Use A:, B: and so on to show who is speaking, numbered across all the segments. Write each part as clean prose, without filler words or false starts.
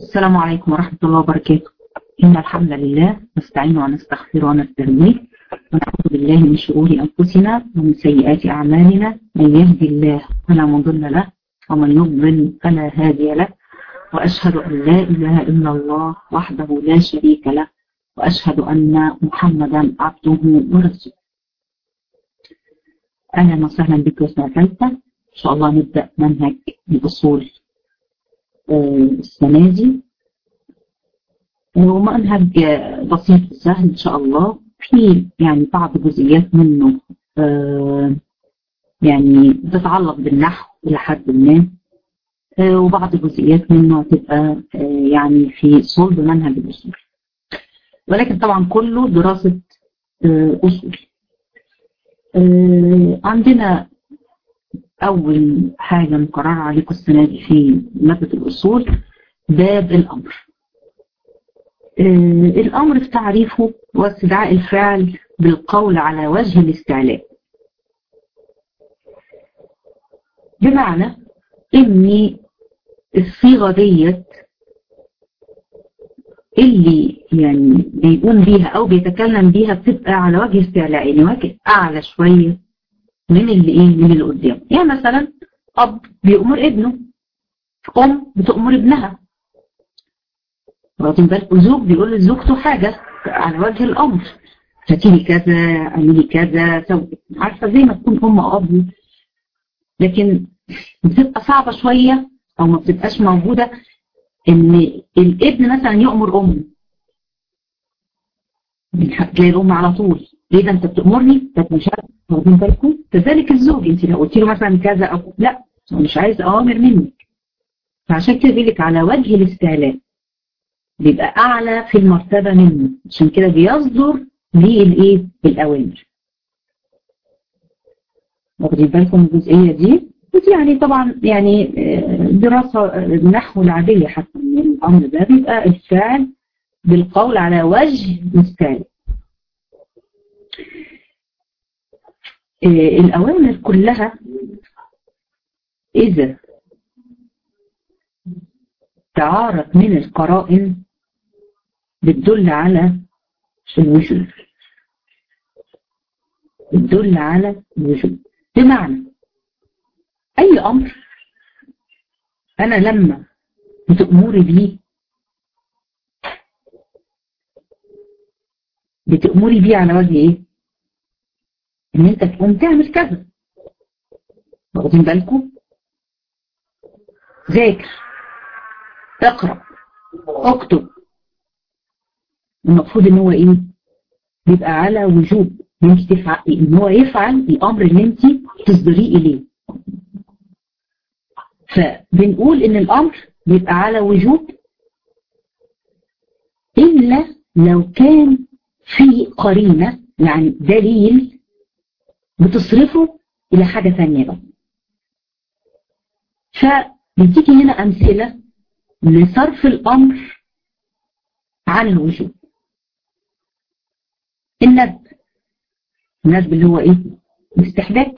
A: السلام عليكم ورحمة الله وبركاته. إن الحمد لله نستعين ونستغفر ونستهديه ونعوذ بالله من شرور أنفسنا ومن سيئات أعمالنا. من يهدي الله فلا مضل له ومن يضلل فلا هادي له، وأشهد أن لا إله إلا الله وحده لا شريك له، وأشهد أن محمدا عبده ورسوله. أهلا وسهلا بك وسنة ثالثة إن شاء الله. نبدأ منهج الأصول السنة دي، ومنهج بسيط وسهل إن شاء الله. في يعني بعض جزئيات منه يعني تتعلق بالنحو إلى حد ما، وبعض جزئيات منه هتبقى يعني في صلب منهج الأصول، ولكن طبعا كله دراسة أصول. عندنا أول حاجة مقررة عليكم السنة دي في مادة الأصول باب الأمر. الأمر في تعريفه هو استدعاء الفعل بالقول على وجه الاستعلاء، بمعنى إن الصيغة ديت اللي يعني بيقوم بيها أو بيتكلم بيها بتبقى على وجه استعلاء، يعني وجه أعلى شوية من اللي قدام. يعني مثلا أب بيأمر ابنه، أم بتأمر ابنها، واخدين بالكم، زوج بيقول لزوجته حاجة على وجه الأمر، هاتي لي كذا، اعملي كذا، سوي، عارفة زي ما تكون أم أب. لكن بتبقى صعبة شوية أو ما بتبقاش موجودة إن الابن مثلا يأمر أمه، تلاقي الأم على طول ليه ده أنت بتأمرني؟ ده مش عارف، واخدين بالكم. كذلك الزوج، أنت لو قلت له مثلا كذا أو لا، مش عايز أوامر منك، فعشان كده بيقول لك على وجه الاستعلاء، بيبقى أعلى في المرتبة منه، عشان كده بيصدر ليه الأوامر. واخدين بالكم الجزئية دي؟ ودي يعني طبعا يعني دراسة النحو العادية حتى من الأمر ده بيبقى الفعل بالقول على وجه الاستعلاء. الأوامر كلها إذا تعارض من القرائن بتدل على الوجوب، بتدل على الوجوب. بمعنى أي أمر أنا لما بتأمري بيه، بتأمري بيه على وجه إيه؟ إن أنت تقوم تعمل كذا، واخدين بالكم؟ ذاكر، اقرأ، اكتب، المفروض إن هو إيه؟ بيبقى على وجوب إن أنت تفعل، إن هو يفعل الأمر اللي أنت تصدريه إليه. فبنقول إن الأمر بيبقى على وجوب إلا لو كان في قرينة، يعني دليل بتصرفه إلى حاجة ثانية بقى. فبتيجي هنا أمثلة لصرف الأمر عن الوجوب. الندب اللي هو إيه؟ الاستحباب.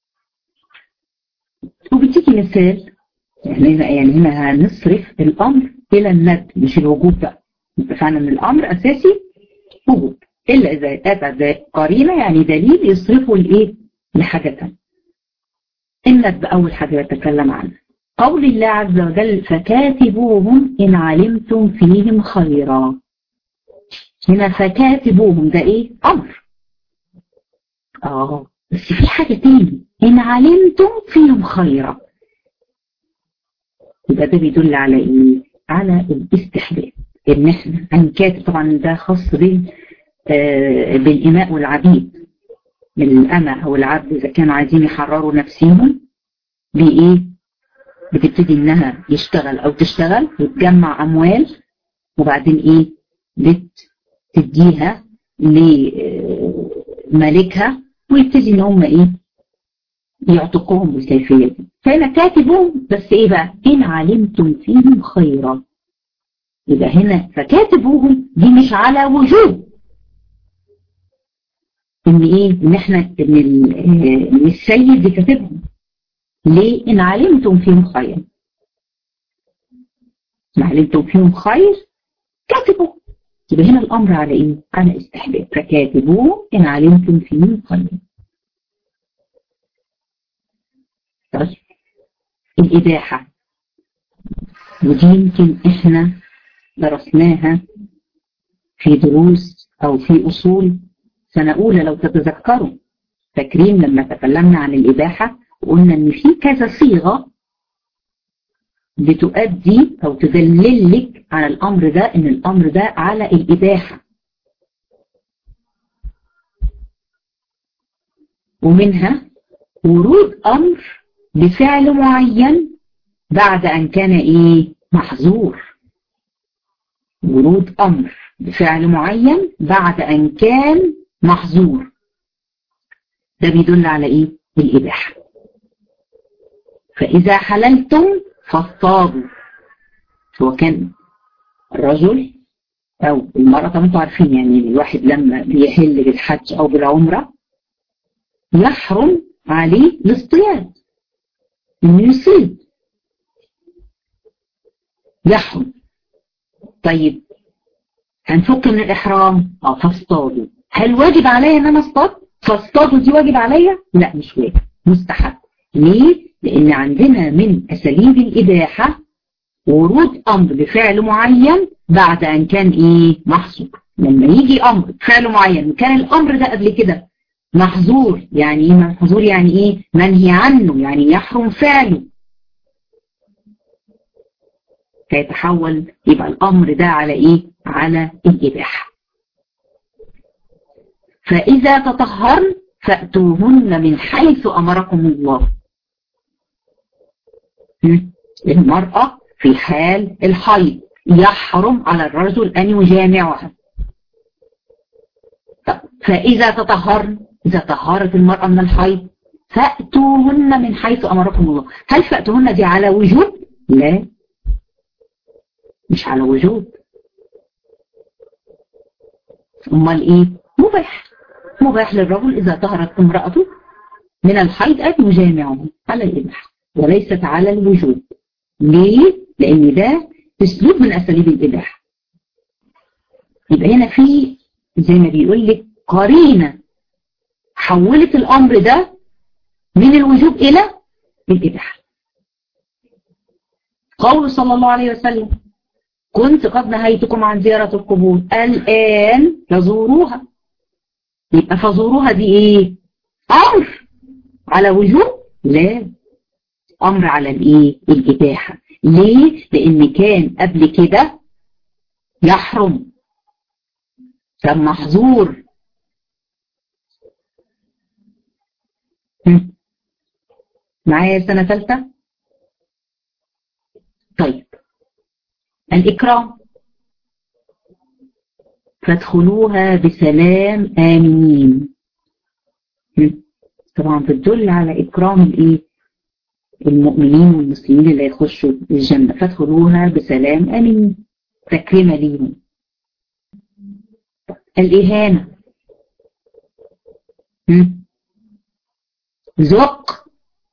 A: وبتيجي مثال يعني هنا هنصرف الأمر إلى الندب مش الوجوب بقى، فعلا ان الامر اساسي وجوب الا اذا اتى قرينه، يعني دليل يصرفه لايه؟ لحاجه ثانيه. الندب اول حاجه يتكلم عنها قول الله عز وجل فكاتبوهم ان علمتم فيهم خيرا. هنا فكاتبوهم ده ايه؟ امر. بس في حاجه تاني، ان علمتم فيهم خيرا، يبقى ده بيدل على ايه؟ على الاستحباب، ان احنا هنكاتب. طبعا ده خاص بالإماء والعبيد، الأمة أو العبد إذا كانوا عايزين يحرروا نفسهم بإيه؟ بتبتدي إنها يشتغل أو تشتغل وتجمع أموال، وبعدين إيه؟ بتديها لمالكها ويبتدي إن هم إيه؟ يعتقوهم بالكيفية دي. فهنا كاتبهم، بس إيه بقى؟ إن علمتم فيهم خيرا. يبقى هنا فكاتبوهم دي مش على وجوب ان ايه؟ ان احنا ان السيد يكاتبهم. ليه؟ ان علمتم فيهم خيرا. ما علمتم فيهم خير كاتبوا. يبقى هنا الامر على ايه؟ على استحباب، فكاتبوه ان علمتم فيهم خير. طيب الاباحه، ودي يمكن احنا درسناها في دروس او في اصول سنه اولى لو تتذكروا. فاكرين لما تكلمنا عن الاباحه وقلنا ان في كذا صيغه بتؤدي او تدللك على الامر ده، ان الامر ده على الاباحه. ومنها ورود امر بفعل معين بعد ان كان ايه؟ محظور. ورود امر بفعل معين بعد ان كان محظور، ده بيدل على ايه؟ الاباحه. فاذا حللتم فاصطادوا، هو كان الرجل او المرأة، طبعا انتوا عارفين يعني الواحد لما بيحل بالحج او بالعمرة يحرم عليه الاصطياد، انه يصيد، يحرم. طيب هنفك من الاحرام، فاصطادوا. هل واجب عليا ان انا اصطاد؟ فاصطادوا دي واجب عليا؟ لا مش واجب، مستحب. ليه؟ لان عندنا من اساليب الاباحه ورود امر بفعل معين بعد ان كان ايه؟ محظور. لما يجي امر بفعل معين وكان الامر ده قبل كده محظور، يعني ايه محظور؟ يعني ايه؟ منهي عنه، يعني يحرم فعله، فيتحول يبقى الامر ده على ايه؟ على الاباحه. فاذا تطهرن فاتوهن من حيث امركم الله. المرأة في حال الحيض يحرم على الرجل أن يجامعها. فإذا تطهرن، إذا طهرت المرأة من الحيض فأتوهن من حيث أمركم الله. هل فأتوهن دي على وجوب؟ لا مش على وجوب. أمال إيه؟ مباح. مباح للرجل إذا طهرت امرأته من الحيض أن يجامعه، على الإباحة وليست على الوجوب. ليه؟ لأن ده أسلوب من أساليب الإباحة. يبقى هنا في زي ما بيقول لك قرينة حولت الأمر ده من الوجوب إلى الإباحة. قول صلى الله عليه وسلم: كنت قد نهيتكم عن زيارة القبور الآن فزوروها. يبقى فزوروها دي إيه؟ أمر على وجوب؟ لا، أمر على الإيه؟ الإباحة. ليه؟ لأن كان قبل كده يحرم، كان محظور. معايا سنة ثالثة؟ طيب الإكرام: فادخلوها بسلام آمنين. طبعا بتدل على إكرام الإيه؟ المؤمنين والمسلمين اللي يخشوا الجنة. فادخلوها بسلام آمنين، تكريما ليهم. الإهانة: ذق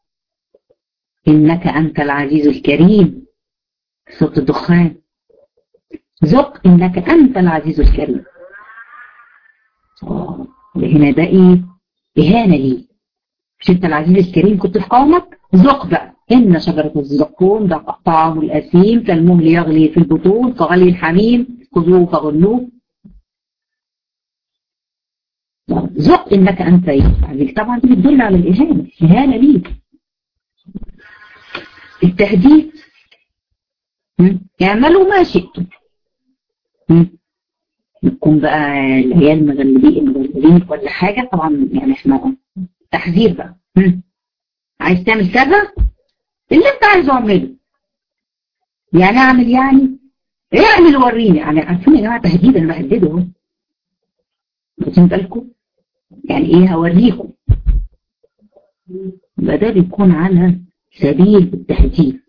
A: إنك أنت العزيز الكريم. صوت الدخان. ذق إنك أنت العزيز الكريم. هنا ده إيه؟ إهانة ليه. مش أنت العزيز الكريم كنت في قومك؟ ذق بقى إن شجرة الزقوم ده طعام الأثيم كالمهل يغلي في البطون كغلي الحميم خذوه فغلوه. ذق إنك أنت العزيز. طبعا دي بتدل على الإهانة، إهانة ليه. التهديد: اعملوا ما شئتم. يكون بقى العيال مغلبين ولا حاجة، طبعا يعني احنا تحذير بقى. عايز تعمل كذا اللي انت عايزه اعمله. يعني اعمل، يعني اعمل وريني. يعني عارفين يا جماعه تهديد، انا بهدده اهو. واخدين بالكم؟ يعني ايه؟ هوريكم. يبقى ده بيكون على سبيل التهديد.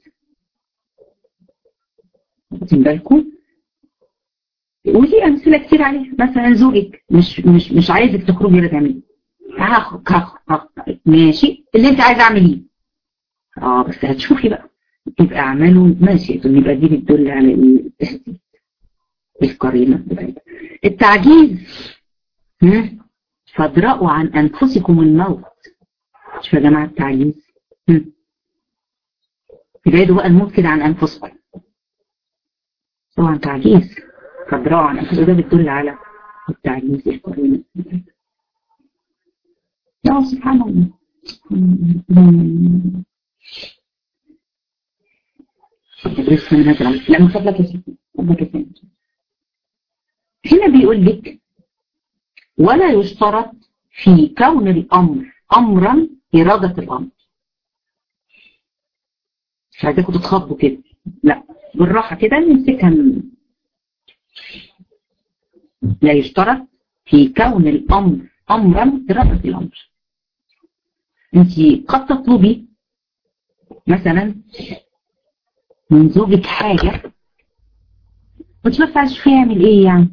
A: واخدين بالكم؟ ودي امثله كتير عليها. مثلا زوجك مش عايزك تخرجي ولا تعملي. هخرج ماشي، اللي انت عايزه اعمليه. بس هتشوفي بقى يبقى اعملوا ما شئتم، يبقى دي بتدل على التهديد القرينة بتاعتها. التعجيز، فادرأوا عن أنفسكم الموت. شوف يا جماعة التعجيز، ابعدوا بقى الموت كده عن أنفسكم. طبعا تعجيز، فادرأوا عن أنفسكم، ده بتدل على التعجيز القرينة. يا سبحان الله. لا من فضلك يا سيدي، هنا بيقول لك ولا يشترط في كون الأمر أمرا إرادة الأمر. مش عايزاكم تتخضوا كده، لا بالراحة كده نمسكها. لا يشترط في كون الأمر أمرا إرادة الأمر. انت قد تطلبي مثلا من زوجك حاجة وانت ما بتعرفيش فيها يعمل ايه يعني،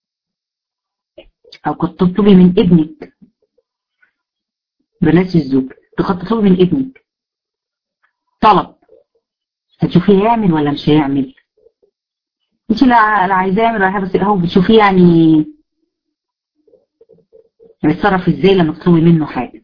A: او قد تطلبي من ابنك، بلاش الزوج، قد تطلبي من ابنك طلب هتشوفيه يعمل ولا مش هيعمل. انت لا عايزاه يعمل ولا حاجه، بس اهو بتشوفيه يعني بيتصرف ازاي لما تطلبي منه حاجه.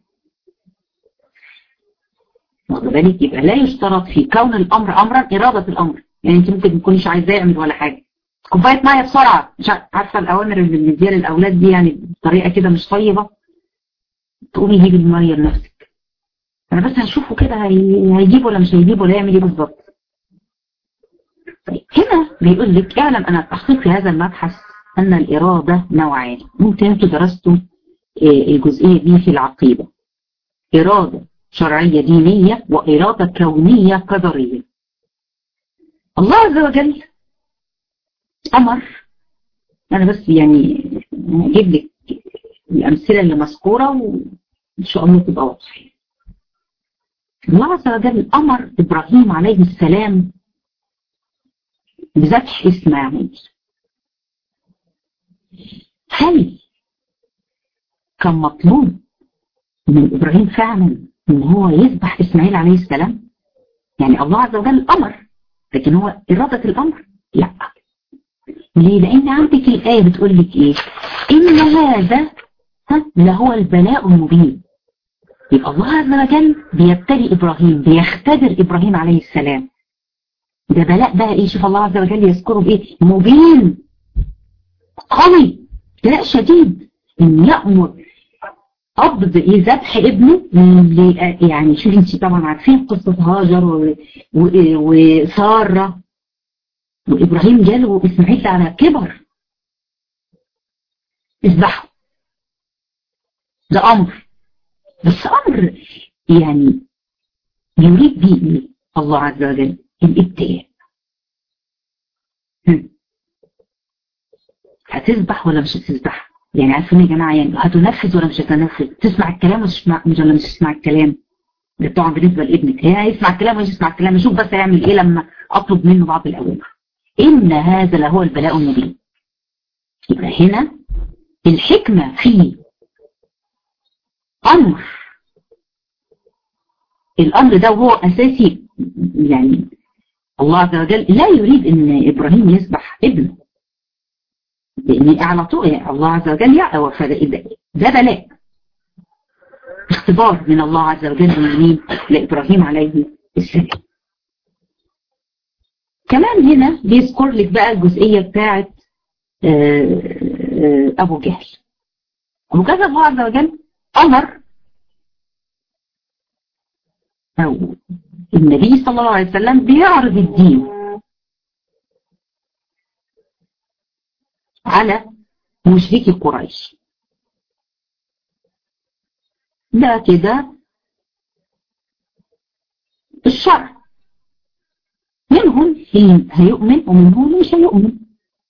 A: واخد بالك؟ يبقى لا يشترط في كون الامر امرا اراده الامر. يعني انت ممكن ما تكونيش عايزاه يعمل ولا حاجه، كوبايه ميه بسرعه، مش عارفه الاوامر اللي بنديها للاولاد دي يعني بطريقه كده مش طيبه، تقومي جيبي الميه لنفسك. انا بس هشوفه كده هيجيب ولا مش هيجيب ولا يعمل ايه بالظبط. طيب هنا بيقول لك اعلم ان التحقيق في هذا المبحث ان الاراده نوعان. ممكن انتوا درستوا الجزئيه دي في العقيده، اراده شرعيه دينيه واراده كونيه قدريه. الله عز وجل امر، انا بس يعني هجيب لك الامثله اللي مذكوره وان شاء الله تبقى واضحه. الله عز وجل امر ابراهيم عليه السلام بذبح اسماعيل. هل كان مطلوب من ابراهيم فعلا ان هو يذبح اسماعيل عليه السلام؟ يعني الله عز وجل امر، لكن هو اراده الامر لا. ليه؟ لان عندك الايه بتقول لك ايه؟ ان هذا لهو البلاء المبين. يبقى الله عز وجل بيبتلي ابراهيم، بيختبر ابراهيم عليه السلام. ده بلاء بقى ايه؟ شوف الله عز وجل يذكره بايه؟ مبين، قوي، ابتلاء شديد، ان يأمر قبض ذبح ابنه. يعني شوف انت طبعا عارفين قصة هاجر وسارة، وابراهيم جاله اسماعيل على كبر، اذبحه. ده امر، بس امر يعني يريد به الله عز وجل الابتلاء. هتذبح ولا مش هتذبح؟ يعني عارفين يا جماعه، يعني هتنفذ ولا مش هتنفذ؟ تسمع الكلام ولا مش تسمع الكلام؟ ده طبعا بالنسبه لابنك، هي هيسمع الكلام ولا مش يسمع الكلام؟ نشوف بس هيعمل ايه لما اطلب منه بعض الاوامر. ان هذا لهو البلاء المبين. يبقى هنا الحكمه في امر، الامر ده وهو اساسي. يعني الله عز وجل لا يريد ان ابراهيم يذبح ابنه، لان على طول الله عز وجل ده بلاء، اختبار من الله عز وجل من لابراهيم عليه السلام. كمان هنا بيذكر لك بقى الجزئيه بتاعت ابو جهل. ابو جهل الله عز وجل امر، او النبي صلى الله عليه وسلم بيعرض الدين على مشركي قريش. ده كده الشرع، منهم اللي هيؤمن ومنهم اللي مش هيؤمن.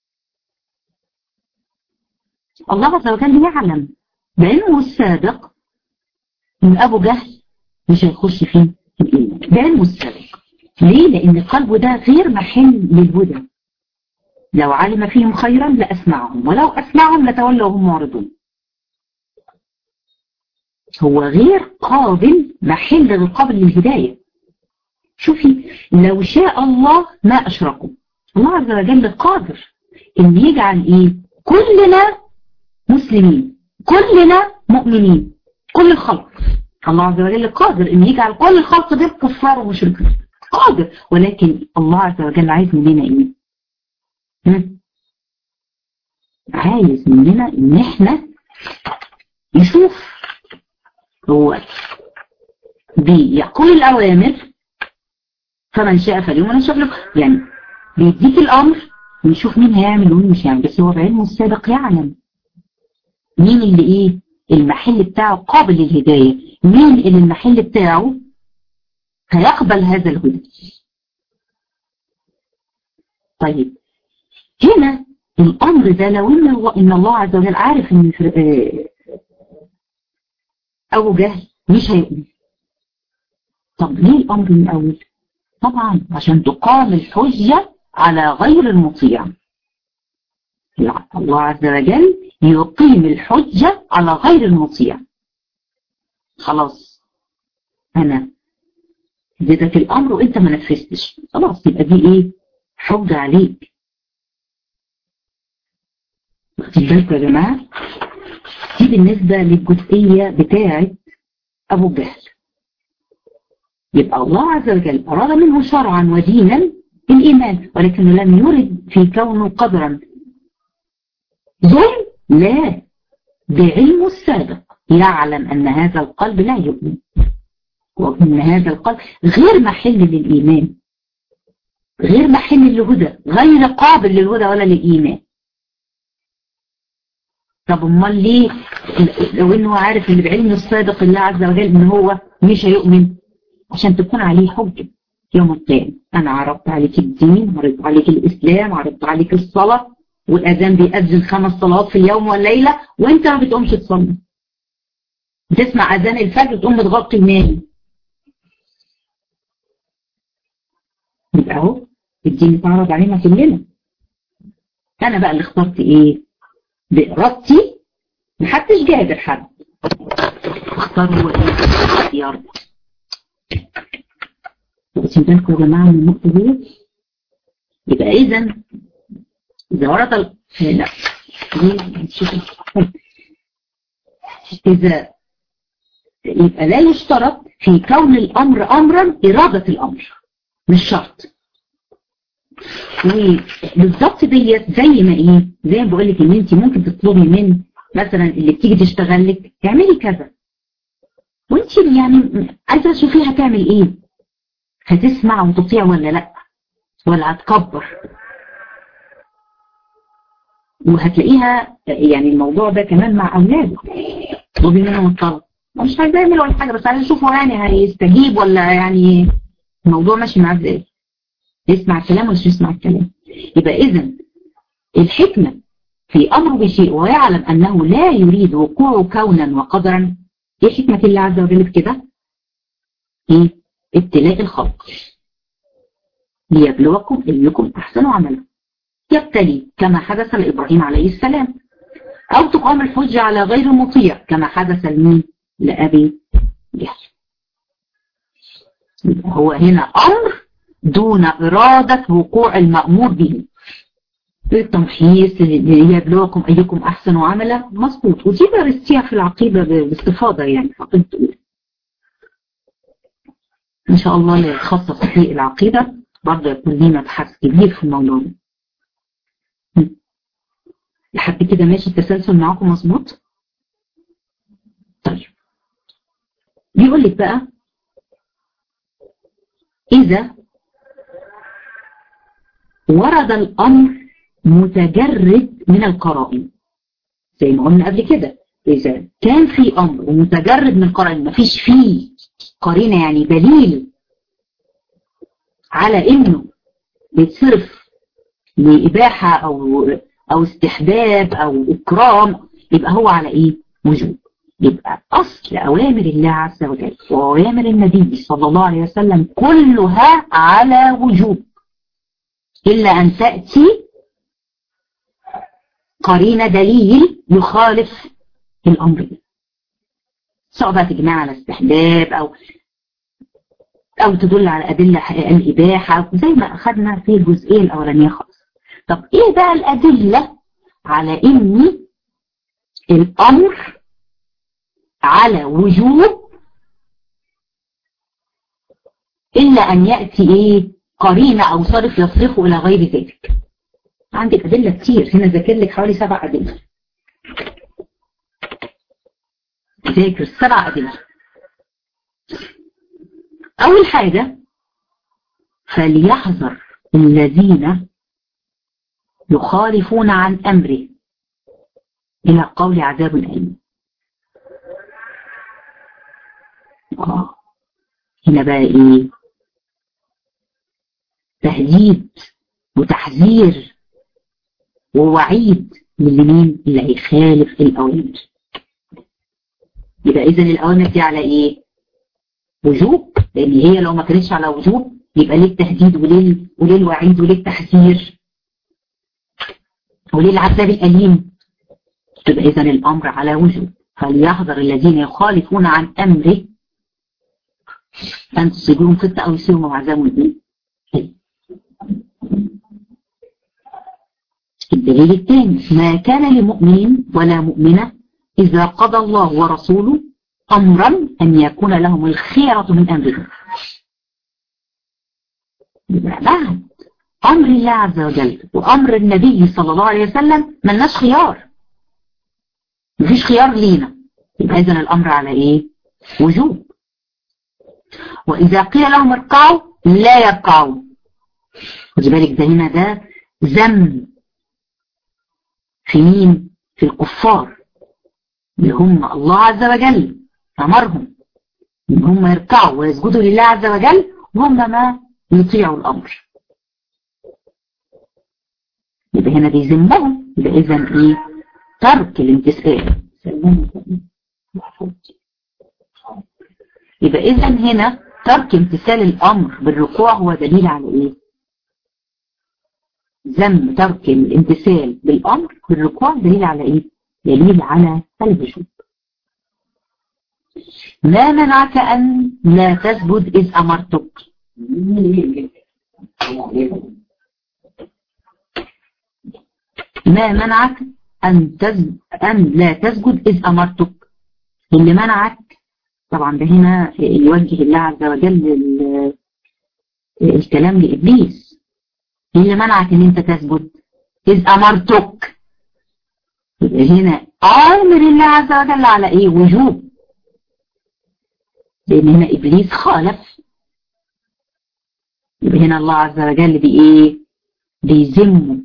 A: الله عز وجل يعلم بعلمه السابق ان ابو جهل مش هيخش فيه الايمان، بعلمه السابق. ليه؟ لان قلبه ده غير محل للهدى. لو علم فيهم خيرا لاسمعهم، ولو اسمعهم لتولوا وهم معرضون. هو غير قابل، محل غير قابل للهدايه. شوفي لو شاء الله ما أشركوا. الله عز وجل قادر إن يجعل إيه؟ كلنا مسلمين، كلنا مؤمنين، كل الخلق. الله عز وجل قادر إن يجعل كل الخلق دول كفار ومشركين، قادر. ولكن الله عز وجل عايز مننا إيه؟ عايز مننا إن إحنا نشوف هو بيقول الأوامر فمن شاء فليؤمن ومن شاء فليكفر. يعني بيديك الأمر ونشوف مين هيعمل ومين مش هيعمل، بس هو بعلمه السابق يعلم مين اللي إيه المحل بتاعه قابل للهداية، مين اللي المحل بتاعه هيقبل هذا الهدى. طيب هنا الأمر ده لو إن الله عز وجل عارف إن أبو جهل مش هيؤمن، طب ليه الأمر من الأول؟ طبعا عشان تقام الحجة على غير المطيع. الله عز وجل يقيم الحجة على غير المطيع. خلاص أنا اديتك الأمر وإنت ما نفذتش، خلاص يبقى دي إيه؟ حجة عليك. واخدين بالكم يا جماعة؟ دي بالنسبة للجزئية بتاعة أبو جهل. يبقى الله عز وجل أراد منه شرعا ودينا الإيمان، ولكنه لم يرد في كونه قدرا ظلم، لا، بعلمه السابق يعلم أن هذا القلب لا يؤمن، وأن هذا القلب غير محل للإيمان، غير محل للهدى، غير قابل للهدى ولا للإيمان. طب امال ليه لو انه عارف ان بعلمه السابق الله عز وجل ان هو مش هيؤمن؟ عشان تكون عليه حجة يوم القيامة. انا عرضت عليك الدين، عرضت عليك الاسلام، عرضت عليك الصلاة، والاذان بيأذن 5 صلوات في اليوم والليلة وانت ما بتقومش تصلي، بتسمع اذان الفجر تقوم بتغطي النايم. يبقى اهو الدين اتعرض علينا كلنا. انا بقى اللي اخترت ايه؟ بإرادتي، محدش جابر حد، اختار هو ايه؟ يرضى. واخدين بالكم يا جماعه من النقطه دي؟ يبقى اذا ورد لا اذا يبقى لا يشترط في كون الامر امرا اراده الامر، مش شرط. وبالظبط ديت زي ما ايه، زي ما بقول لك ان انت ممكن تطلبي من مثلا اللي بتيجي تشتغل لك اعملي كذا، وانت يعني عايزه تشوفيها هتعمل ايه، هتسمع وتطيع ولا لا، ولا هتكبر. وهتلاقيها يعني الموضوع ده كمان مع اولادك، تطلبي منهم الطلب مش عايزه يعمل ولا حاجه، بس عايزه اشوفه يعني هيستجيب ولا يعني الموضوع ماشي معاه ازاي، يسمع الكلام ولا مش يسمع الكلام. يبقى اذا الحكمه في امره بشيء ويعلم انه لا يريد وقوعه كونا وقدرا، ايه حكمه الله عز وجل في كده؟ ايه؟ ابتلاء الخلق ليبلوكم ايكم احسن عملا، يبتلي كما حدث لابراهيم عليه السلام، او تقام الحجه على غير المطيع كما حدث لمين؟ لابي جهل. هو هنا امر دون اراده وقوع المامور به، التمحيص ليبلوكم ايكم احسن عملا، مظبوط. ودي درستيها في العقيده باستفاضه يعني، عقيده ان شاء الله اللي يتخصص في العقيده برضه يكون لنا بحث كبير في الموضوع ده. لحد كده ماشي التسلسل معاكم مظبوط؟ طيب بيقول لك بقى اذا ورد الامر متجرد من القرائن، زي ما قلنا قبل كده، اذا كان في امر متجرد من القرائن، مفيش فيه قرينه يعني دليل على انه بيتصرف لاباحه او استحباب او اكرام، يبقى هو على ايه؟ وجوب. يبقى اصل اوامر الله عز وجل واوامر النبي صلى الله عليه وسلم كلها على وجوب، الا ان تاتي قرينه دليل يخالف الامر ده، سواء بقى تجمع على استحباب أو تدل على أدلة الإباحة زي ما أخذنا في الجزئية الأولانية خالص. طب إيه بقى الأدلة على إن الأمر على وجوب إلا أن يأتي إيه قرينة أو صرف يصرفه إلى غير ذلك؟ عندك أدلة كتير هنا، ذاكر لك حوالي 7 أدلة. ذاكر 7 أدلة. أول حاجة فليحذر الذين يخالفون عن أمره إلى قول عذاب أليم. هنا بقى إيه؟ تهديد وتحذير ووعيد لمين اللي هيخالف الأوامر. يبقى إذن الأوامر دي على إيه؟ وجوب، لأن هي لو ما كانتش على وجوب يبقى ليه التهديد وليه الوعيد وليه التحذير وليه العذاب الأليم. يبقى إذن الأمر على وجوب. فليحذر الذين يخالفون عن أمره أن تصيبهم فتنة أو يصيبهم عذاب أليم. الدليل الثاني ما كان لمؤمن ولا مؤمنة إذا قضى الله ورسوله أمرا أن يكون لهم الخيرة من أمرهم. بعد أمر الله عز وجل وأمر النبي صلى الله عليه وسلم ملناش خيار، مفيش خيار لينا. يبقى إذن الأمر على إيه؟ وجوب. وإذا قيل لهم اركعوا لا يركعوا. خدي بالك ده هنا ده ذم في مين؟ في الكفار اللي هم الله عز وجل أمرهم إن هم يركعوا ويسجدوا لله عز وجل وهم ما يطيعوا الأمر. يبقى هنا بيذمهم. يبقى إذن إيه؟ ترك الامتثال. يبقى إذن هنا ترك امتثال الأمر بالركوع هو دليل على إيه؟ ذم ترك الامتثال بالأمر بالركوع دليل على إيه؟ دليل على الوجوب. ما منعك أن لا تسجد إذ أمرتك؟ ما منعك أن لا تسجد إذ أمرتك؟ اللي منعك طبعا ده هنا يوجه الله عز وجل الكلام لإبليس. اللي منعك ان انت تسجد إذ أمرتك. هنا أمر الله عز وجل على ايه؟ وجوب. لأن هنا إبليس خالف. يبقى هنا الله عز وجل بإيه؟ بيذمه.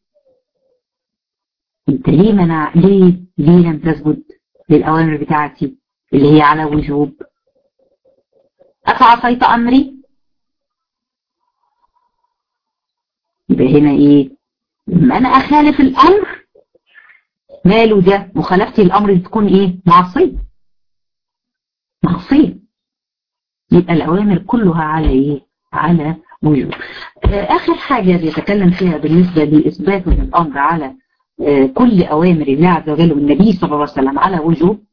A: انت ليه ليه لم تسجد للأوامر بتاعتي اللي هي على وجوب؟ أفعصيت أمري؟ يبقى هنا ايه؟ لما انا اخالف الامر ماله ده؟ مخالفتي الامر تكون ايه؟ معصية. يبقى الاوامر كلها على ايه؟ على وجوب. اخر حاجة بيتكلم فيها بالنسبة لاثبات الامر على كل اوامر الله عز وجل والنبي صلى الله عليه وسلم على وجوب.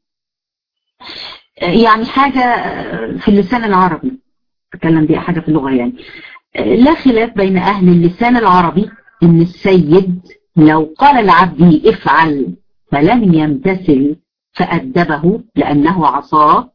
A: يعني حاجة في اللسان العربي تكلم بيها، حاجة في اللغة يعني. لا خلاف بين أهل اللسان العربي إن السيد لو قال لعبده افعل فلم يمتثل فأدبه لأنه عصاه.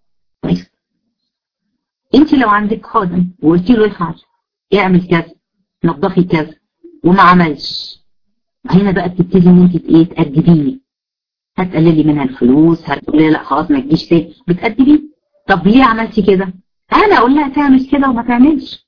A: انت لو عندك خادم وقلت له افعل اعمل كذا نظفي كذا وما عملش، هنا بقى بتبتدي ان انت ايه؟ تأدبيه. هتقللي منها الفلوس، هتقولي لا خلاص ما تجيش تاني، بتأدبيه. طب ليه عملتي كده؟ انا اقول لها تعمل كده وما تعملش.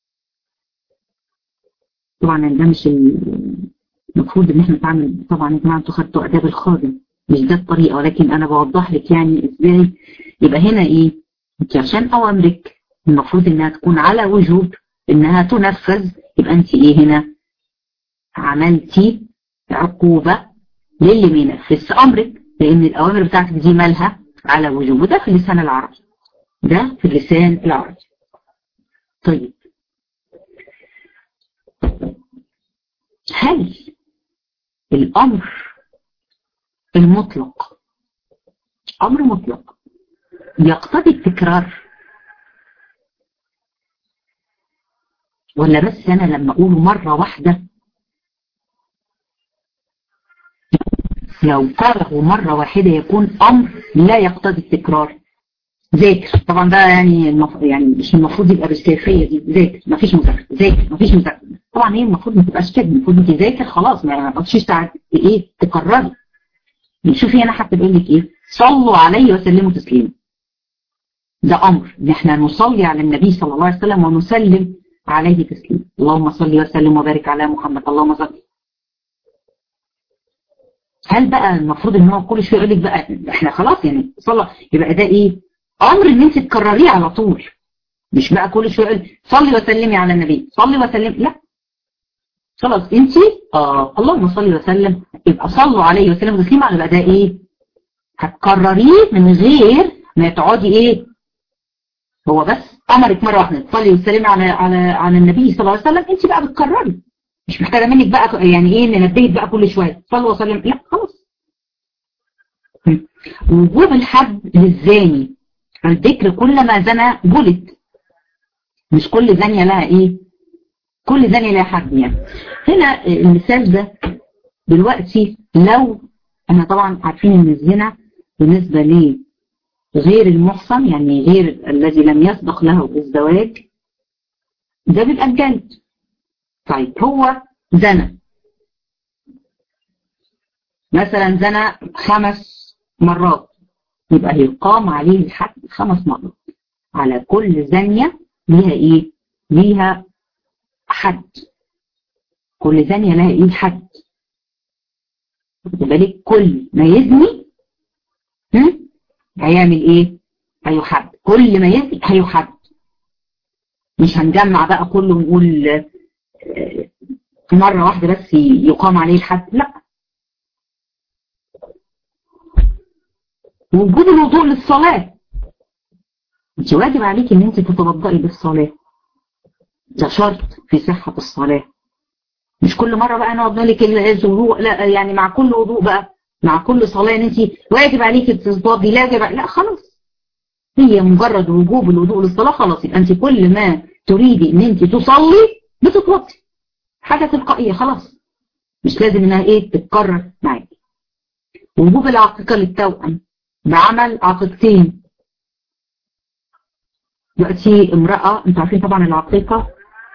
A: طبعا ده مش المفروض ان احنا نتعامل. طبعا يا جماعه انتوا خدتوا اداب الخادم، مش ده الطريقه، ولكن انا بوضح لك يعني ازاي. يبقى هنا ايه؟ انت عشان اوامرك المفروض انها تكون على وجوب انها تنفذ، يبقى انت ايه هنا؟ عملتي عقوبه للي ما ينفذش امرك، لان الاوامر بتاعتك دي مالها؟ على وجوب. وده في اللسان العربي. ده في اللسان العربي. طيب هل الأمر المطلق أمر مطلق يقتضي التكرار؟ ولا بس انا لما اقوله مرة واحدة؟ لو قاله مرة واحدة يكون امر لا يقتضي التكرار. ذاكر طبعا ده يعني يعني مش المفروض يبقى بالسيفية دي، ذاكر مفيش مذاكرة، ذاكر مفيش مذاكرة. طبعا هي المفروض ما تبقاش كده، المفروض انت ذاكر خلاص ما تقعديش ايه تكرري. شوفي هنا حتى بيقول لك ايه، صلوا عليه وسلموا تسليما. ده امر ان احنا نصلي على النبي صلى الله عليه وسلم ونسلم عليه تسليما. اللهم صل وسلم وبارك على محمد، اللهم صل. هل بقى المفروض ان هو كل شويه يقول لك بقى احنا خلاص يعني صلى، يبقى ده ايه؟ امر ان انت تكرريه على طول، مش بقى كل شويه يقول صلي وسلمي على النبي، صلي وسلم، لا خلاص انت اللهم صل وسلم، يبقى صلوا عليه وسلم تسليما، يبقى ده ايه؟ هتكرريه من غير ما تقعدي ايه، هو بس امرك مره واحده تصلي وتسلمي على النبي صلى الله عليه وسلم، انت بقى بتكرري، مش محتاجه منك بقى يعني ايه ننبهك بقى كل شويه صلوا وسلم، لا خلاص. وجوب الحد للزاني، الذكر كلما زنى جلد، مش كل زانيه لها ايه، كل زانيه لها حد يعني. هنا المثال ده دلوقتي لو احنا طبعا عارفين ان الزنا بالنسبه لغير المحصن يعني غير الذي لم يسبق له الزواج ده بيبقى الجلد. طيب هو زنى مثلا، زنى 5 مرات، يبقى يقام عليه الحد 5 مرات. على كل زانية ليها ايه؟ ليها حد، كل زانية لها ايه؟ حد. خد بالك كل ما يزني هيعمل ايه؟ هيحد، كل ما يزني هيحد. مش هنجمع بقى كله ونقول مرة واحدة بس يقام عليه الحد، لا. وجود الوضوء للصلاة، انت واجب عليك ان انت تتوضئي للصلاة، ده شرط في صحة الصلاة. مش كل مرة بقى نقعد نقول لك الوضوء، لا يعني مع كل وضوء بقى مع كل صلاة ان انت واجب عليك تتوضئي، لا خلاص، هي مجرد وجوب الوضوء للصلاة خلاص، يبقى انت كل ما تريدي ان انت تصلي بتتوضئي، حاجة تلقائية خلاص، مش لازم انها ايه تتكرر معاكي. وجوب العقيقة للتوأم بعمل عقيقتين. دلوقتي امرأة، انتوا عارفين طبعا العقيقة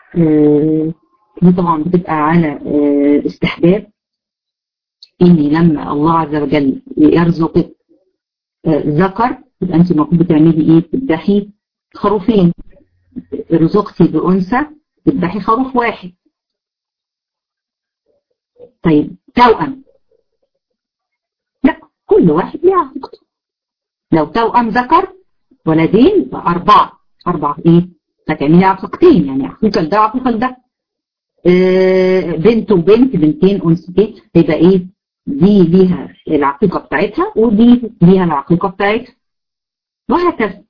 A: دي طبعا بتبقى على استحباب، اني لما الله عز وجل يرزقك ذكر يبقى انت المفروض بتعملي ايه؟ بتذبحي خروفين. رزقتي بأنثى بتذبحي خروف واحد. طيب توأم لا، كل واحد ليه عقيقته. لو توأم ذكر ولدين 4 ايه؟ هتعملي عقيقتين، يعني عقيقة لده وعقيقة لده. بنت وبنت، بنتين انثيين، يبقى ايه؟ دي ليها العقيقة بتاعتها ودي ليها العقيقة بتاعتها، وهكذا.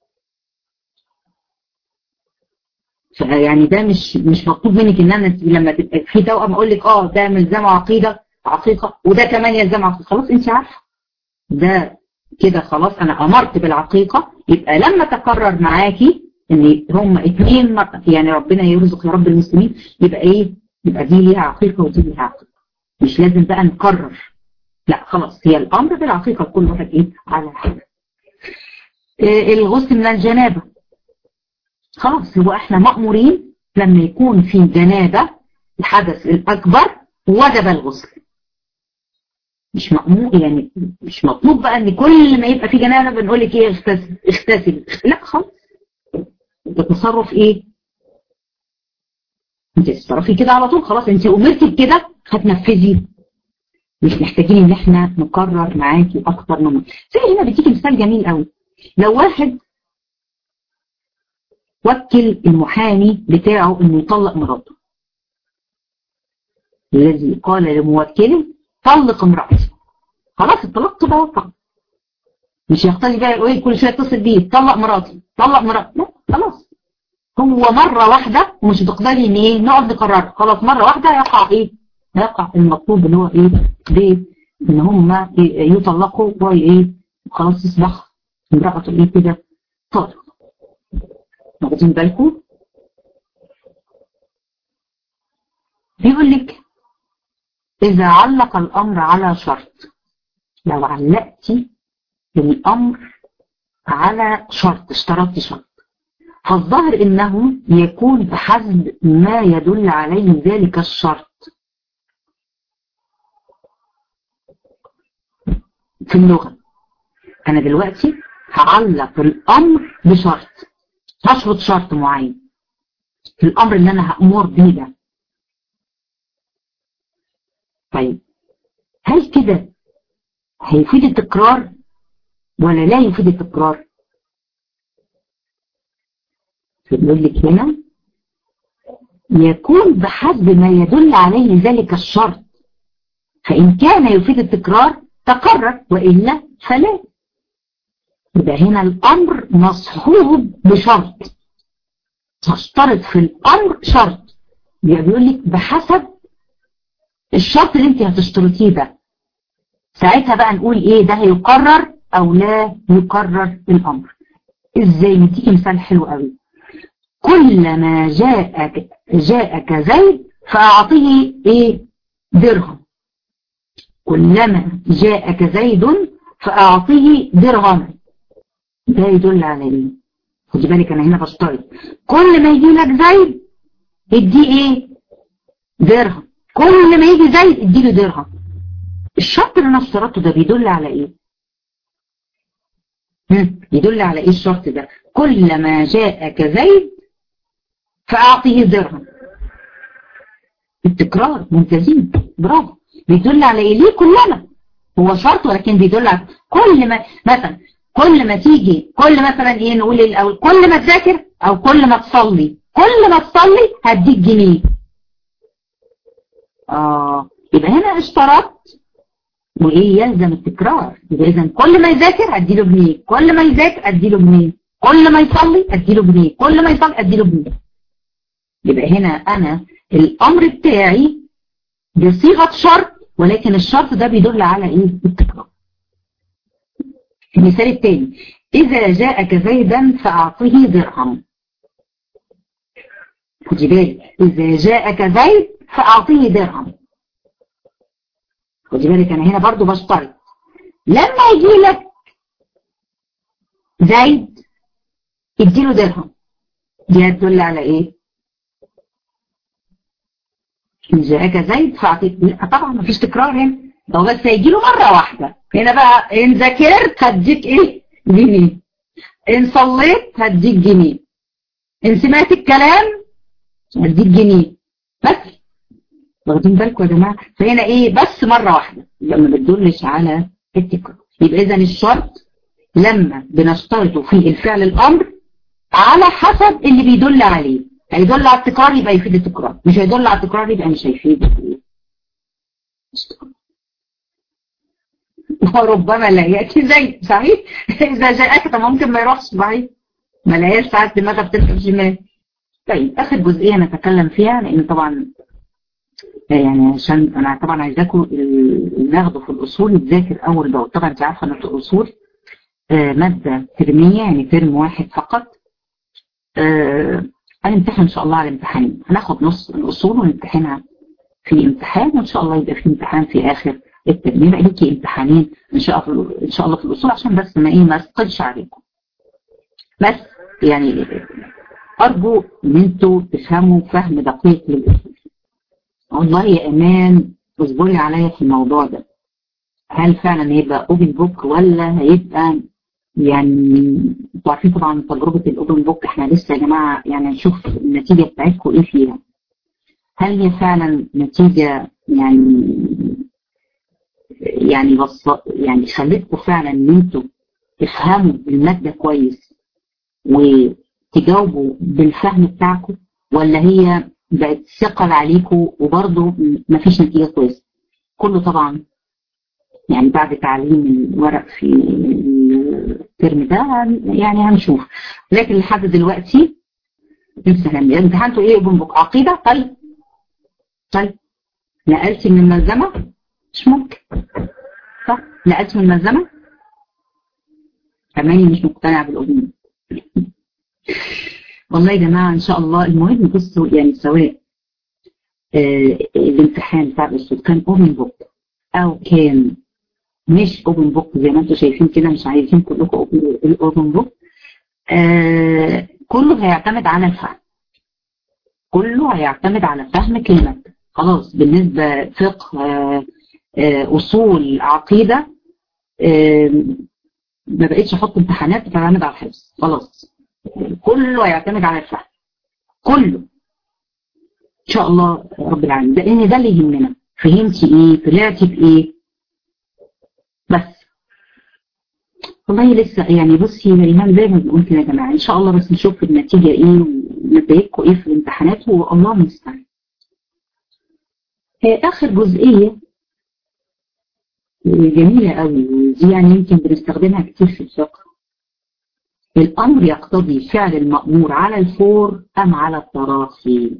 A: يعني ده مش مطلوب منك ان انا لما تبقى في توأم اقول لك ده ملزمه عقيقة وده كمان يلزم عقيقة، خلاص انت عارفه ده كده خلاص، انا امرت بالعقيقة، يبقى لما تكرر معاكي ان هم 2 يعني ربنا يرزق يا رب المسلمين، يبقى ايه؟ يبقى دي ليها عقيقة ودي ليها عقيقة، مش لازم بقى نكرر، لا خلاص هي الامر بالعقيقة كل واحد ايه على حاجة. الغسل من الجنابة خلاص، هو احنا مأمورين لما يكون في جنابة الحدث الأكبر وجب الغسل، مش مأمور يعني مش مطلوب بقى ان كل ما يبقى في جنابة بنقول لك ايه اغتسل، لا خلاص، ده تصرف ايه؟ انت تتصرفي كده على طول، خلاص انت امرتي بكده هتنفذي، مش محتاجين ان احنا نكرر معاكي اكتر من مرة. زي هنا بتيجي مثال جميل قوي، لو واحد وكل المحامي بتاعه انه يطلق مراته، الذي قال لموكله طلق امرأتي، خلاص الطلاق كده وقع، مش يحتاج بقى يقول كل شويه يتصل بيه طلق مراتي، لا خلاص، هو مره واحده ومش هتقدري ان ايه نقعد نكرر، خلاص مره واحده يقع ايه؟ يقع المطلوب اللي هو ايه؟ ان هم يطلقوا وايه خلاص تصبح امرأته ايه كده طالق. واخدين بالكم؟ بيقول لك إذا علق الأمر على شرط، لو علقتي الأمر على شرط، اشترطت شرط، فالظاهر إنه يكون بحسب ما يدل عليه ذلك الشرط. في اللغة أنا دلوقتي هعلق الأمر بشرط، هشرط شرط معين في الأمر اللي أنا هأمر بيه ده. طيب هل كده هيفيد التكرار ولا لا يفيد التكرار؟ بيقول لك هنا يكون بحسب ما يدل عليه ذلك الشرط، فإن كان يفيد التكرار تكرر وإلا فلا. يبقى هنا الأمر مصحوب بشرط، تشترط في الأمر شرط، يبقى بيقول لك بحسب الشرط اللي انت هتشترطيه ده، ساعتها بقى نقول ايه ده هيكرر او لا يكرر الأمر. ازاي؟ نديكي مثال حلو قوي. كلما جاءك زيد فأعطيه ايه؟ درهم. كلما جاءك زيد فأعطيه درهم، ده يدل على ايه؟ خدي بالك انا هنا بشترط كل ما يجي لك زيد اديه ايه؟ درهم. كل ما يجي زيد اديله درهم. الشرط اللي انا اشترطته ده بيدل على ايه؟ يدل على ايه الشرط ده؟ كلما جاءك زيد فأعطيه درهم. التكرار، ممتازين، برافو. بيدل على ايه؟ ليه كلما؟ هو شرط ولكن بيدل على كل ما، مثلا كل ما تيجي، كل مثلا ايه نقول الاول، كل ما تذاكر او كل ما تصلي، كل ما تصلي هديك جنيه. يبقى هنا اشترط وايه؟ يلزم التكرار. يبقى اذا كل ما يذاكر اديله جنيه، كل ما يذاكر اديله جنيه، كل ما يصلي اديله جنيه، كل ما يصلي اديله جنيه. يبقى هنا انا الامر بتاعي بصيغه شرط، ولكن الشرط ده بيدل على ايه؟ التكرار. المثال الثاني، اذا جاءك زيدا فاعطيه درهم. خدي بالك، اذا جاءك زيد فاعطيه درهم. خدي بالك انا هنا برضو بشترط لما يجي لك زيد اديله درهم. دي هتدل على ايه؟ إن جاءك زيد فاعطيه. لا طبعا مفيش تكرار هنا، هو بس هيجي له مره واحده. هنا بقى ان ذاكرت هديك ايه؟ جنيه. ان صليت هديك جنيه. ان سمعت الكلام هديك جنيه. بس واخدين بالكم يا جماعه؟ فهنا ايه؟ بس مره واحده، يبقى ما بتدلش على التكرار. يبقى اذا الشرط لما بنشترطه في الفعل الامر على حسب اللي بيدل عليه. هيدل على التكرار يبقى يفيد التكرار، مش هيدل على التكرار يبقى مش هيفيد التكرار. وربما لا ياتي زي صحيح. اذا جاءك طب ممكن ما يروحش، صحيح، ما لاقيش ساعات دماغها بتركب شمال. طيب اخر جزئيه نتكلم فيها، لان طبعا يعني عشان انا طبعا عايزاكم ناخده في الاصول يتذاكر اول باول. طبعا انت عارفه ان الاصول ماده ترميه، يعني ترم واحد فقط. هنمتحن ان شاء الله على امتحانين، هناخد نص الاصول ونمتحنها في امتحان، وان شاء الله يبقى في امتحان في اخر الترم. يبقى ليكي امتحانين ان شاء الله في الاصول، عشان بس ما اثقلش عليكم. بس يعني ارجو ان انتوا تفهموا فهم دقيق للاصول. والله يا امان اصبري عليا في الموضوع ده، هل فعلا هيبقى اوبن بوك ولا هيبقى يعني انتوا عارفين طبعا تجربه الاوبن بوك احنا لسه يا جماعه يعني نشوف النتيجه بتاعتكم ايه فيها. هل هي فعلا نتيجه يعني يعني خلتكم فعلا ان انتوا تفهموا الماده كويس وتجاوبوا بالفهم بتاعكم، ولا هي بقت ثقل عليكم وبرضه مفيش نتيجه كويسه؟ كله طبعا يعني بعد تعليم الورق في الترم ده يعني هنشوف، لكن لحد دلوقتي امتحنتوا ايه؟ اوبن بوك عقيده؟ طيب نقلتي من الملزمه؟ مش ممكن، صح؟ نقلت من الملزمه؟ كمان مش مقتنع بالاوبن بوك. والله يا جماعه ان شاء الله المهم بصوا، يعني سواء الامتحان بتاع الأسود كان اوبن بوك او كان مش اوبن بوك زي ما انتم شايفين كده، مش عايزين كلكم الاوبن بوك، كله هيعتمد على الفهم، كله هيعتمد على فهم كلمة. خلاص بالنسبة فقه أصول عقيدة ما بقيتش أحط امتحانات بتعتمد على الحفظ، خلاص كله هيعتمد على الفهم، كله إن شاء الله رب العالمين، لأن ده اللي يهمنا. فهمتي إيه؟ طلعتي بإيه؟ بس والله لسه يعني بصي يا إيمان زي ما بنقول كده يا جماعة، إن شاء الله بس نشوف النتيجة إيه ونتائجكم إيه في الامتحانات والله المستعان. آخر جزئية جميلة قوي دي، يعني يمكن بنستخدمها كتير في الفقه. الأمر يقتضي فعل المأمور على الفور أم على التراخي؟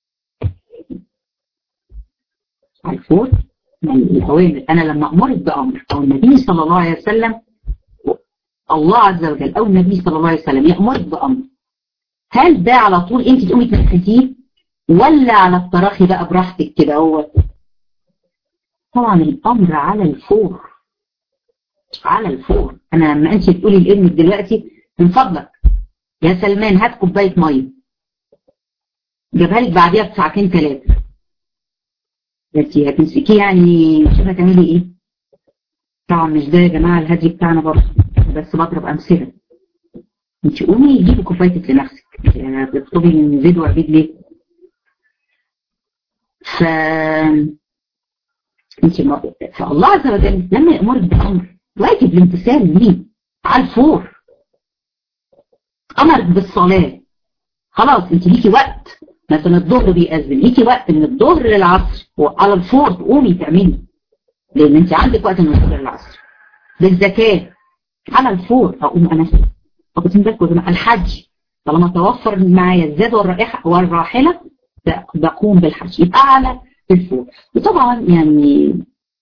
A: على الفور يعني الأوامر، أنا لما أمرت بأمر أو النبي صلى الله عليه وسلم، الله عز وجل أو النبي صلى الله عليه وسلم يأمرك بأمر، هل ده على طول أنت تقومي تنفذيه ولا على التراخي بقى براحتك كده؟ هو طبعا الأمر على الفور، على الفور. أنا لما أنت تقولي لابنك دلوقتي من فضلك يا سلمان هات كوباية مية، جابها لك بعديها بساعتين ثلاثة، انت هتمسكيه يعني شوفي هتعملي ايه؟ طبعا مش ده يا جماعة الهدي بتاعنا برضه، بس بضرب أمثلة. انت قومي جيبي كوبايتك لنفسك، بتطلبي من زيد وعبيد ليه؟ انت فالله عز وجل لما يأمرك بأمر واجب الامتثال ليه على الفور. أمرك بالصلاة، خلاص انت ليكي وقت، مثلا الظهر بيأذن، ليكي وقت من الظهر للعصر وعلى الفور تقومي تعملي، لان انت عندك وقت من الظهر للعصر. بالزكاة على الفور اقوم انا، واخدين بالكم يا جماعه؟ الحج طالما توفر معايا الزاد والراحله بقوم بالحج، يبقى على الفور. وطبعا يعني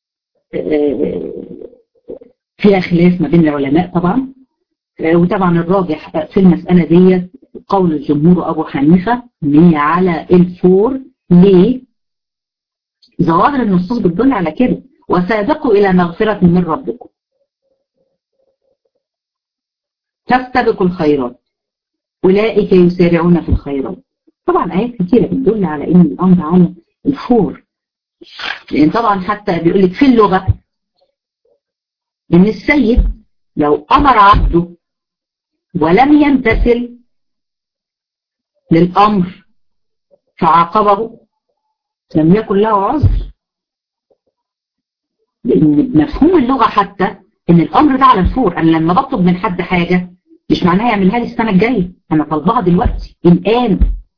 A: فيها خلاف ما بين العلماء طبعا، وطبعا الراجح في المسألة دي قول الجمهور أبو حنيفة ان هي على الفور. ليه؟ ظواهر النصوص بتدل على كده، وسابقوا إلى مغفرة من ربكم فاستبقوا الخيرات أولئك يسارعون في الخيرات. طبعا آيات كثيرة بتدل على إن الأمر على الفور، لأن طبعا حتى بيقول لك في اللغة إن السيد لو أمر عبده ولم يمتثل للأمر فعاقبه لم يكن له عذر، لأن مفهوم اللغة حتى إن الأمر ده على الفور. أنا لما بطلب من حد حاجة مش معناها يعملها لي السنة الجاية، أنا طالبها دلوقتي الآن،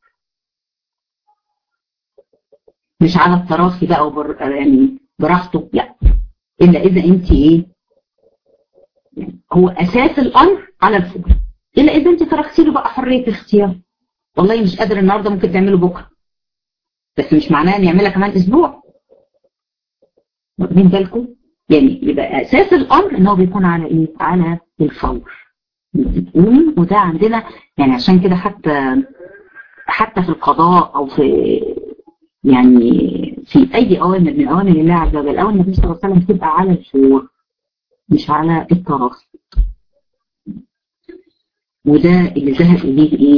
A: مش على التراخي بقى يعني براحته، لا، إلا إذا أنت إيه يعني هو أساس الأمر على الفور، إلا إذا أنت تركتي له بقى حرية اختيار، والله مش قادر النهارده ممكن تعمله بكره، بس مش معناه ان يعملها كمان اسبوع. واخدين بالكم؟ يعني يبقى اساس الامر ان هو بيكون على ايه؟ على الفور. بتقومي وده عندنا يعني، عشان كده حتى في القضاء او في يعني في اي اوامر من اوامر الله عز وجل او النبي صلى الله عليه وسلم تبقى على الفور مش على التراخي. وده اللي ذهب اليه ايه؟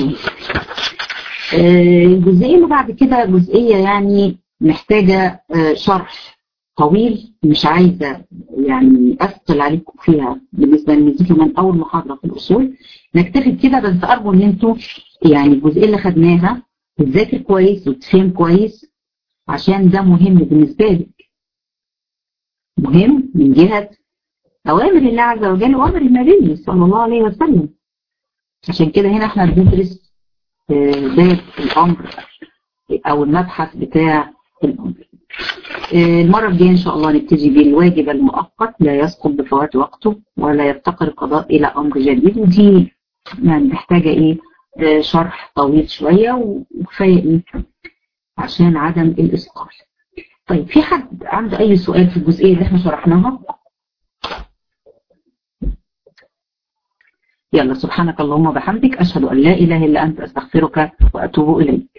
A: الجزئية اللي بعد كده جزئية يعني محتاجة شرح طويل، مش عايزة يعني أثقل عليكم فيها بالنسبة لأن دي كمان أول محاضرة في الأصول، نكتفي بكده. بس أرجو إن أنتوا يعني الجزئية اللي خدناها تذاكر كويس وتفهم كويس، عشان ده مهم بالنسبة لك، مهم من جهة أوامر الله عز وجل وأمر النبي صلى الله عليه وسلم. عشان كده هنا احنا بندرس باب الأمر أو المبحث بتاع الأمر. المرة الجاية إن شاء الله نبتدي بالواجب المؤقت لا يسقط بفوات وقته ولا يفتقر القضاء إلى أمر جديد، ودي يعني محتاجة إيه شرح طويل شوية وكفاية إيه عشان عدم الإسقاط. طيب في حد عنده أي سؤال في الجزئية اللي احنا شرحناها؟ يلا سبحانك اللهم وبحمدك أشهد أن لا إله إلا أنت أستغفرك وأتوب إليك.